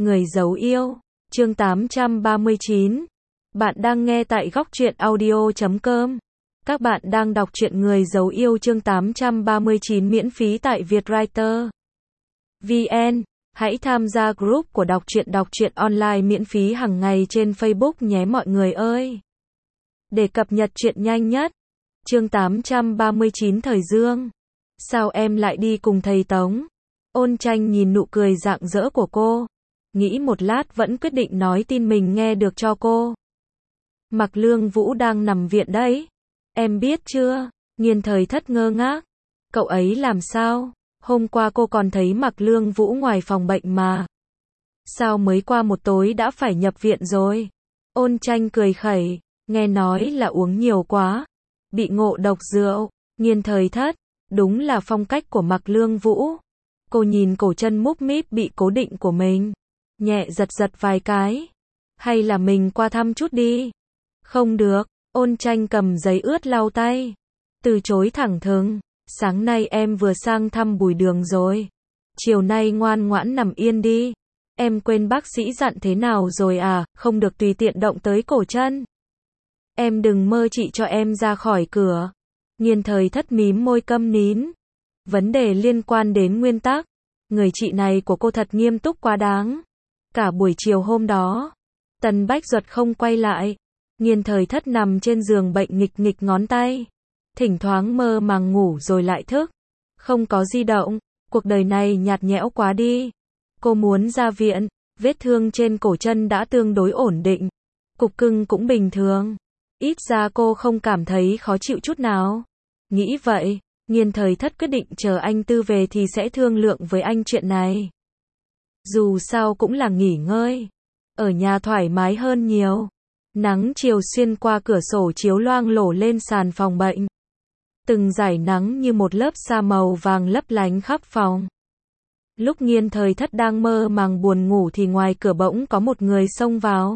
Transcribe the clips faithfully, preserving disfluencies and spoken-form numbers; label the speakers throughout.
Speaker 1: Người giấu yêu, chương tám trăm ba mươi chín. Bạn đang nghe tại góc truyện audio chấm com. Các bạn đang đọc truyện Người giấu yêu chương tám trăm ba mươi chín miễn phí tại Vietwriter vê en. Hãy tham gia group của đọc truyện đọc truyện online miễn phí hàng ngày trên Facebook nhé mọi người ơi. Để cập nhật truyện nhanh nhất. Chương tám trăm ba mươi chín Thời Dương. Sao em lại đi cùng thầy Tống? Ôn Tranh nhìn nụ cười rạng rỡ của cô, nghĩ một lát vẫn quyết định nói tin mình nghe được cho cô. Mạc Lương Vũ đang nằm viện đấy. Em biết chưa? Nghiên Thời Thất ngơ ngác. Cậu ấy làm sao? Hôm qua cô còn thấy Mạc Lương Vũ ngoài phòng bệnh mà. Sao mới qua một tối đã phải nhập viện rồi? Ôn Tranh cười khẩy, nghe nói là uống nhiều quá, bị ngộ độc rượu. Nghiên Thời Thất, đúng là phong cách của Mạc Lương Vũ. Cô nhìn cổ chân múp míp bị cố định của mình, nhẹ giật giật vài cái. Hay là mình qua thăm chút đi? Không được, Ôn Tranh cầm giấy ướt lau tay, từ chối thẳng thừng. Sáng nay em vừa sang thăm Bùi Đường rồi. Chiều nay ngoan ngoãn nằm yên đi. Em quên bác sĩ dặn thế nào rồi à, không được tùy tiện động tới cổ chân. Em đừng mơ chị cho em ra khỏi cửa. Nghiên Thời Thất mím môi câm nín. Vấn đề liên quan đến nguyên tắc. Người chị này của cô thật nghiêm túc quá đáng. Cả buổi chiều hôm đó, Tần Bách Duật không quay lại. Nghiên Thời Thất nằm trên giường bệnh nghịch nghịch ngón tay. Thỉnh thoảng mơ màng ngủ rồi lại thức. Không có di động. Cuộc đời này nhạt nhẽo quá đi. Cô muốn ra viện. Vết thương trên cổ chân đã tương đối ổn định. Cục cưng cũng bình thường. Ít ra cô không cảm thấy khó chịu chút nào. Nghĩ vậy, Nghiên Thời Thất quyết định chờ anh Tư về thì sẽ thương lượng với anh chuyện này. Dù sao cũng là nghỉ ngơi. Ở nhà thoải mái hơn nhiều. Nắng chiều xuyên qua cửa sổ chiếu loang lổ lên sàn phòng bệnh. Từng dải nắng như một lớp sa màu vàng lấp lánh khắp phòng. Lúc Nghiên Thời Thất đang mơ màng buồn ngủ thì ngoài cửa bỗng có một người xông vào.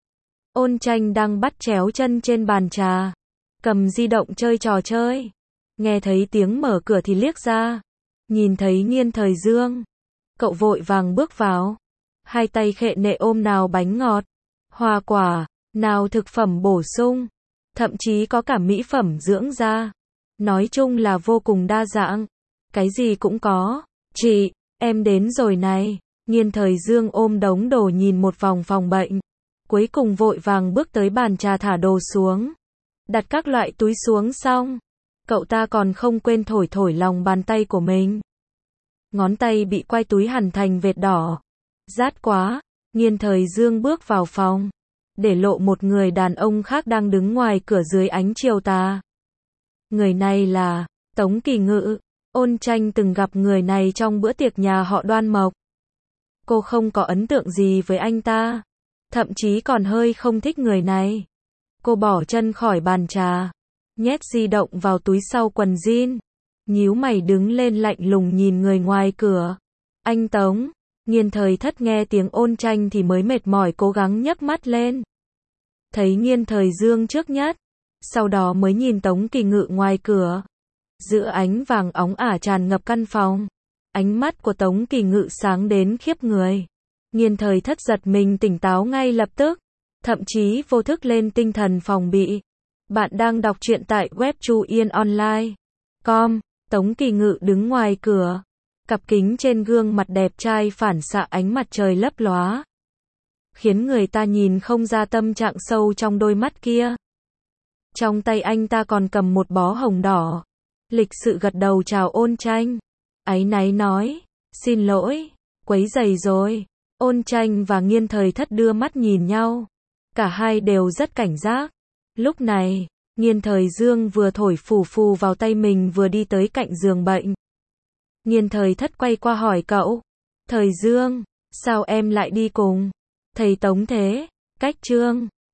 Speaker 1: Ôn Tranh đang bắt chéo chân trên bàn trà, cầm di động chơi trò chơi. Nghe thấy tiếng mở cửa thì liếc ra, nhìn thấy Nghiên Thời Dương. Cậu vội vàng bước vào, hai tay khệ nệ ôm nào bánh ngọt, hoa quả, nào thực phẩm bổ sung, thậm chí có cả mỹ phẩm dưỡng da. Nói chung là vô cùng đa dạng, cái gì cũng có. Chị, em đến rồi này. Nghiên Thời Dương ôm đống đồ nhìn một vòng phòng bệnh, cuối cùng vội vàng bước tới bàn trà thả đồ xuống, đặt các loại túi xuống xong. Cậu ta còn không quên thổi thổi lòng bàn tay của mình. Ngón tay bị quai túi hằn thành vệt đỏ. Rát quá. Nghiên Thời Dương bước vào phòng, để lộ một người đàn ông khác đang đứng ngoài cửa dưới ánh chiều tà. Người này là Tống Kỳ Ngự. Ôn Tranh từng gặp người này trong bữa tiệc nhà họ Đoan Mộc. Cô không có ấn tượng gì với anh ta, thậm chí còn hơi không thích người này. Cô bỏ chân khỏi bàn trà, nhét di động vào túi sau quần jean, nhíu mày đứng lên lạnh lùng nhìn người ngoài cửa. Anh Tống. Nghiên Thời Thất nghe tiếng Ôn Tranh thì mới mệt mỏi cố gắng nhấc mắt lên. Thấy Nghiên Thời Dương trước nhất, sau đó mới nhìn Tống Kỳ Ngự ngoài cửa. Giữa ánh vàng óng ả tràn ngập căn phòng, ánh mắt của Tống Kỳ Ngự sáng đến khiếp người. Nghiên Thời Thất giật mình tỉnh táo ngay lập tức, thậm chí vô thức lên tinh thần phòng bị. Bạn đang đọc truyện tại web chu yên online chấm com. Tống Kỳ Ngự đứng ngoài cửa, cặp kính trên gương mặt đẹp trai phản xạ ánh mặt trời lấp lóa, khiến người ta nhìn không ra tâm trạng sâu trong đôi mắt kia. Trong tay anh ta còn cầm một bó hồng đỏ. Lịch sự gật đầu chào Ôn Tranh, áy náy nói, xin lỗi, quấy rầy rồi. Ôn Tranh và Nghiên Thời Thất đưa mắt nhìn nhau, cả hai đều rất cảnh giác. Lúc này, Nghiên Thời Dương vừa thổi phù phù vào tay mình vừa đi tới cạnh giường bệnh. Nghiên Thời Thất quay qua hỏi cậu, Thời Dương, sao em lại đi cùng thầy Tống thế? Cách Trương,